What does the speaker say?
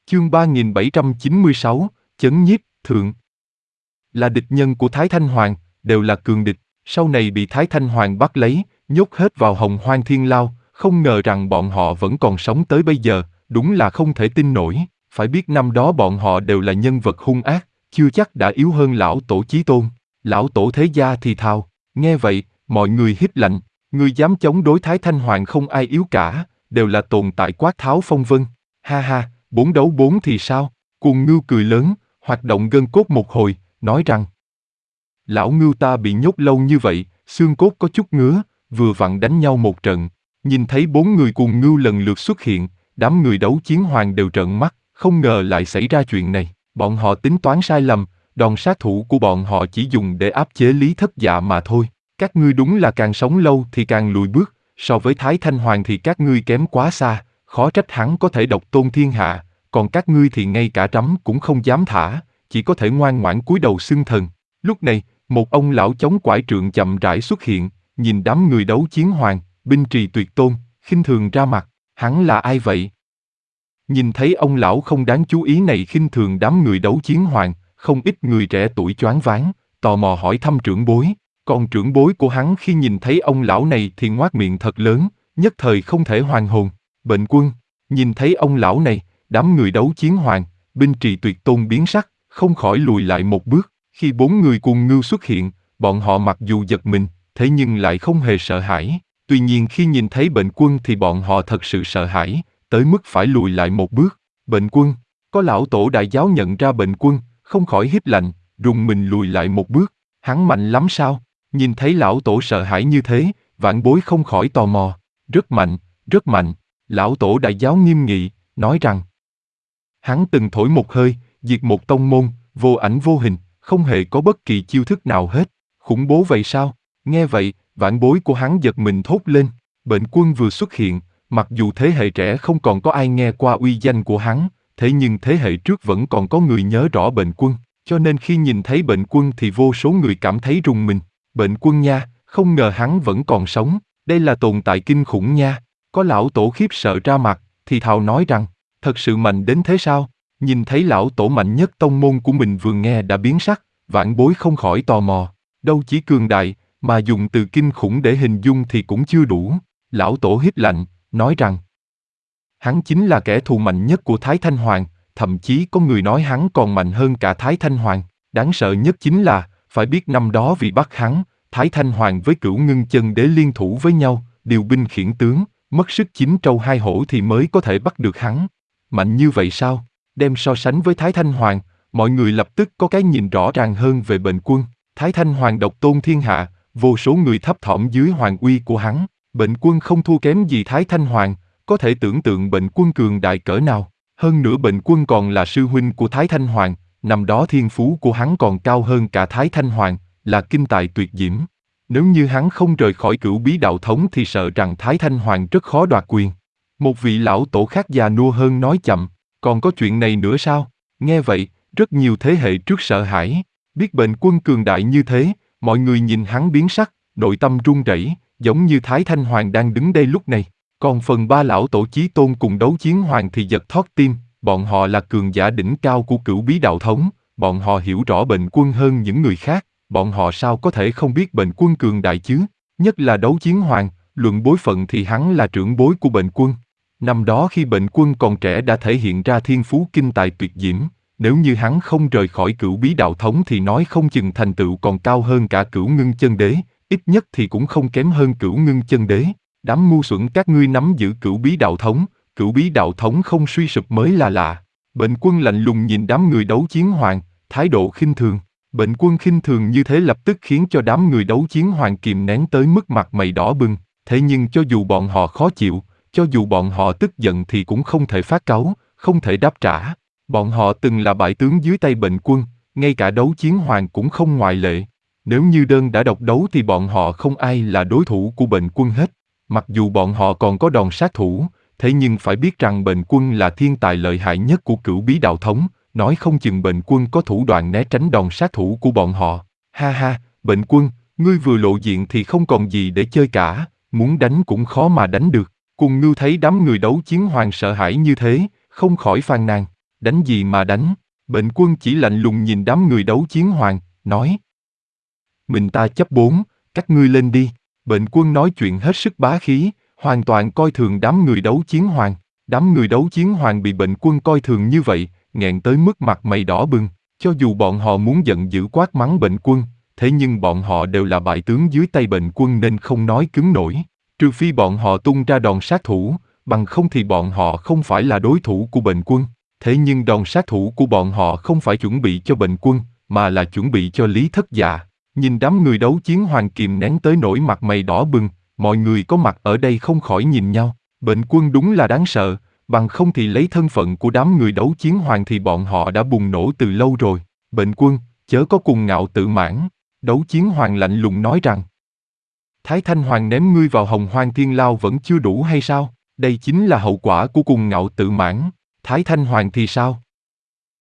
Chương 3796, Chấn nhiếp, thượng. Là địch nhân của Thái Thanh Hoàng, đều là cường địch, sau này bị Thái Thanh Hoàng bắt lấy, nhốt hết vào Hồng Hoang Thiên Lao, không ngờ rằng bọn họ vẫn còn sống tới bây giờ, đúng là không thể tin nổi. Phải biết năm đó bọn họ đều là nhân vật hung ác, chưa chắc đã yếu hơn lão tổ Chí Tôn. Lão tổ Thế Gia thì thào, nghe vậy, mọi người hít lạnh, người dám chống đối Thái Thanh Hoàng không ai yếu cả, đều là tồn tại quát tháo phong vân. Ha ha, 4 đấu 4 thì sao? Cuồng Ngưu cười lớn, hoạt động gân cốt một hồi, nói rằng: Lão Ngưu ta bị nhốt lâu như vậy, xương cốt có chút ngứa, vừa vặn đánh nhau một trận. Nhìn thấy 4 người Cuồng Ngưu lần lượt xuất hiện, đám người Đấu Chiến Hoàng đều trợn mắt, không ngờ lại xảy ra chuyện này. Bọn họ tính toán sai lầm, đòn sát thủ của bọn họ chỉ dùng để áp chế Lý Thất Dạ mà thôi. Các ngươi đúng là càng sống lâu thì càng lùi bước, so với Thái Thanh Hoàng thì các ngươi kém quá xa, khó trách hắn có thể độc tôn thiên hạ, còn các ngươi thì ngay cả rắm cũng không dám thả, chỉ có thể ngoan ngoãn cúi đầu xưng thần. Lúc này, một ông lão chống quải trượng chậm rãi xuất hiện, nhìn đám người Đấu Chiến Hoàng, binh trì tuyệt tôn, khinh thường ra mặt. Hắn là ai vậy? Nhìn thấy ông lão không đáng chú ý này khinh thường đám người Đấu Chiến Hoàng, không ít người trẻ tuổi choáng váng, tò mò hỏi thăm trưởng bối. Còn trưởng bối của hắn khi nhìn thấy ông lão này thì ngoác miệng thật lớn, nhất thời không thể hoàn hồn. Bệnh Quân, nhìn thấy ông lão này, đám người Đấu Chiến Hoàng, binh trì tuyệt tôn biến sắc, không khỏi lùi lại một bước. Khi 4 người Cuồng Ngưu xuất hiện, bọn họ mặc dù giật mình, thế nhưng lại không hề sợ hãi. Tuy nhiên khi nhìn thấy Bệnh Quân thì bọn họ thật sự sợ hãi, tới mức phải lùi lại một bước. Bệnh Quân, có lão tổ đại giáo nhận ra Bệnh Quân, không khỏi hít lạnh, rùng mình lùi lại một bước. Hắn mạnh lắm sao? Nhìn thấy lão tổ sợ hãi như thế, vạn bối không khỏi tò mò. Rất mạnh, rất mạnh. Lão tổ đại giáo nghiêm nghị, nói rằng: Hắn từng thổi một hơi, diệt một tông môn, vô ảnh vô hình, không hề có bất kỳ chiêu thức nào hết. Khủng bố vậy sao? Nghe vậy, vạn bối của hắn giật mình thốt lên. Bệnh Quân vừa xuất hiện, mặc dù thế hệ trẻ không còn có ai nghe qua uy danh của hắn, thế nhưng thế hệ trước vẫn còn có người nhớ rõ Bệnh Quân, cho nên khi nhìn thấy Bệnh Quân thì vô số người cảm thấy rùng mình. Bệnh Quân nha, không ngờ hắn vẫn còn sống, đây là tồn tại kinh khủng nha. Có lão tổ khiếp sợ ra mặt, thì thào nói rằng: Thật sự mạnh đến thế sao? Nhìn thấy lão tổ mạnh nhất tông môn của mình vừa nghe đã biến sắc, vạn bối không khỏi tò mò. Đâu chỉ cường đại, mà dùng từ kinh khủng để hình dung thì cũng chưa đủ. Lão tổ hít lạnh, nói rằng: Hắn chính là kẻ thù mạnh nhất của Thái Thanh Hoàng, thậm chí có người nói hắn còn mạnh hơn cả Thái Thanh Hoàng. Đáng sợ nhất chính là, phải biết năm đó vì bắt hắn, Thái Thanh Hoàng với Cửu Ngưng Chân Đế liên thủ với nhau, điều binh khiển tướng, mất sức 9 trâu 2 hổ thì mới có thể bắt được hắn. Mạnh như vậy sao? Đem so sánh với Thái Thanh Hoàng, mọi người lập tức có cái nhìn rõ ràng hơn về Bệnh Quân. Thái Thanh Hoàng độc tôn thiên hạ, vô số người thấp thỏm dưới hoàng uy của hắn. Bệnh Quân không thua kém gì Thái Thanh Hoàng, có thể tưởng tượng Bệnh Quân cường đại cỡ nào. Hơn nữa Bệnh Quân còn là sư huynh của Thái Thanh Hoàng, năm đó thiên phú của hắn còn cao hơn cả Thái Thanh Hoàng, là kinh tài tuyệt diễm. Nếu như hắn không rời khỏi Cửu Bí Đạo Thống thì sợ rằng Thái Thanh Hoàng rất khó đoạt quyền. Một vị lão tổ khác già nua hơn nói chậm: Còn có chuyện này nữa sao? Nghe vậy, rất nhiều thế hệ trước sợ hãi. Biết Bệnh Quân cường đại như thế, mọi người nhìn hắn biến sắc, nội tâm run rẩy, giống như Thái Thanh Hoàng đang đứng đây lúc này. Còn phần 3 lão tổ Chí Tôn cùng Đấu Chiến Hoàng thì giật thót tim, bọn họ là cường giả đỉnh cao của Cửu Bí Đạo Thống, bọn họ hiểu rõ Bệnh Quân hơn những người khác, bọn họ sao có thể không biết Bệnh Quân cường đại chứ? Nhất là Đấu Chiến Hoàng, luận bối phận thì hắn là trưởng bối của Bệnh Quân. Năm đó khi Bệnh Quân còn trẻ đã thể hiện ra thiên phú kinh tài tuyệt diễm, nếu như hắn không rời khỏi Cửu Bí Đạo Thống thì nói không chừng thành tựu còn cao hơn cả Cửu Ngưng Chân Đế, ít nhất thì cũng không kém hơn Cửu Ngưng Chân Đế. Đám ngu xuẩn các ngươi nắm giữ Cửu Bí Đạo Thống, Cửu Bí Đạo Thống không suy sụp mới là lạ. Bệnh Quân lạnh lùng nhìn đám người Đấu Chiến Hoàng, thái độ khinh thường. Bệnh Quân khinh thường như thế lập tức khiến cho đám người Đấu Chiến Hoàng kìm nén tới mức mặt mày đỏ bừng. Thế nhưng cho dù bọn họ khó chịu, cho dù bọn họ tức giận thì cũng không thể phát cáu, không thể đáp trả. Bọn họ từng là bại tướng dưới tay Bệnh Quân, ngay cả Đấu Chiến Hoàng cũng không ngoại lệ. Nếu như đơn đã độc đấu thì bọn họ không ai là đối thủ của Bệnh Quân hết. Mặc dù bọn họ còn có đòn sát thủ, thế nhưng phải biết rằng Bệnh Quân là thiên tài lợi hại nhất của Cửu Bí Đạo Thống, nói không chừng Bệnh Quân có thủ đoạn né tránh đòn sát thủ của bọn họ. Ha ha, Bệnh Quân, ngươi vừa lộ diện thì không còn gì để chơi cả, muốn đánh cũng khó mà đánh được. Cuồng Ngưu thấy đám người Đấu Chiến Hoàng sợ hãi như thế, không khỏi phàn nàn. Đánh gì mà đánh? Bệnh Quân chỉ lạnh lùng nhìn đám người đấu chiến hoàng, nói. Mình ta chấp 4, các ngươi lên đi. Bệnh Quân nói chuyện hết sức bá khí, hoàn toàn coi thường đám người đấu chiến hoàng. Đám người đấu chiến hoàng bị Bệnh Quân coi thường như vậy, nghẹn tới mức mặt mày đỏ bừng. Cho dù bọn họ muốn giận dữ quát mắng Bệnh Quân, thế nhưng bọn họ đều là bại tướng dưới tay Bệnh Quân nên không nói cứng nổi. Trừ phi bọn họ tung ra đòn sát thủ, bằng không thì bọn họ không phải là đối thủ của Bệnh Quân. Thế nhưng đòn sát thủ của bọn họ không phải chuẩn bị cho Bệnh Quân, mà là chuẩn bị cho Lý Thất Dạ. Nhìn đám người đấu chiến hoàng kìm nén tới nỗi mặt mày đỏ bừng, mọi người có mặt ở đây không khỏi nhìn nhau. Bệnh Quân đúng là đáng sợ, bằng không thì lấy thân phận của đám người đấu chiến hoàng thì bọn họ đã bùng nổ từ lâu rồi. Bệnh Quân, chớ có cuồng ngạo tự mãn. Đấu chiến hoàng lạnh lùng nói rằng, Thái Thanh Hoàng ném ngươi vào Hồng Hoang Thiên Lao vẫn chưa đủ hay sao? Đây chính là hậu quả của cuồng ngạo tự mãn. Thái Thanh Hoàng thì sao?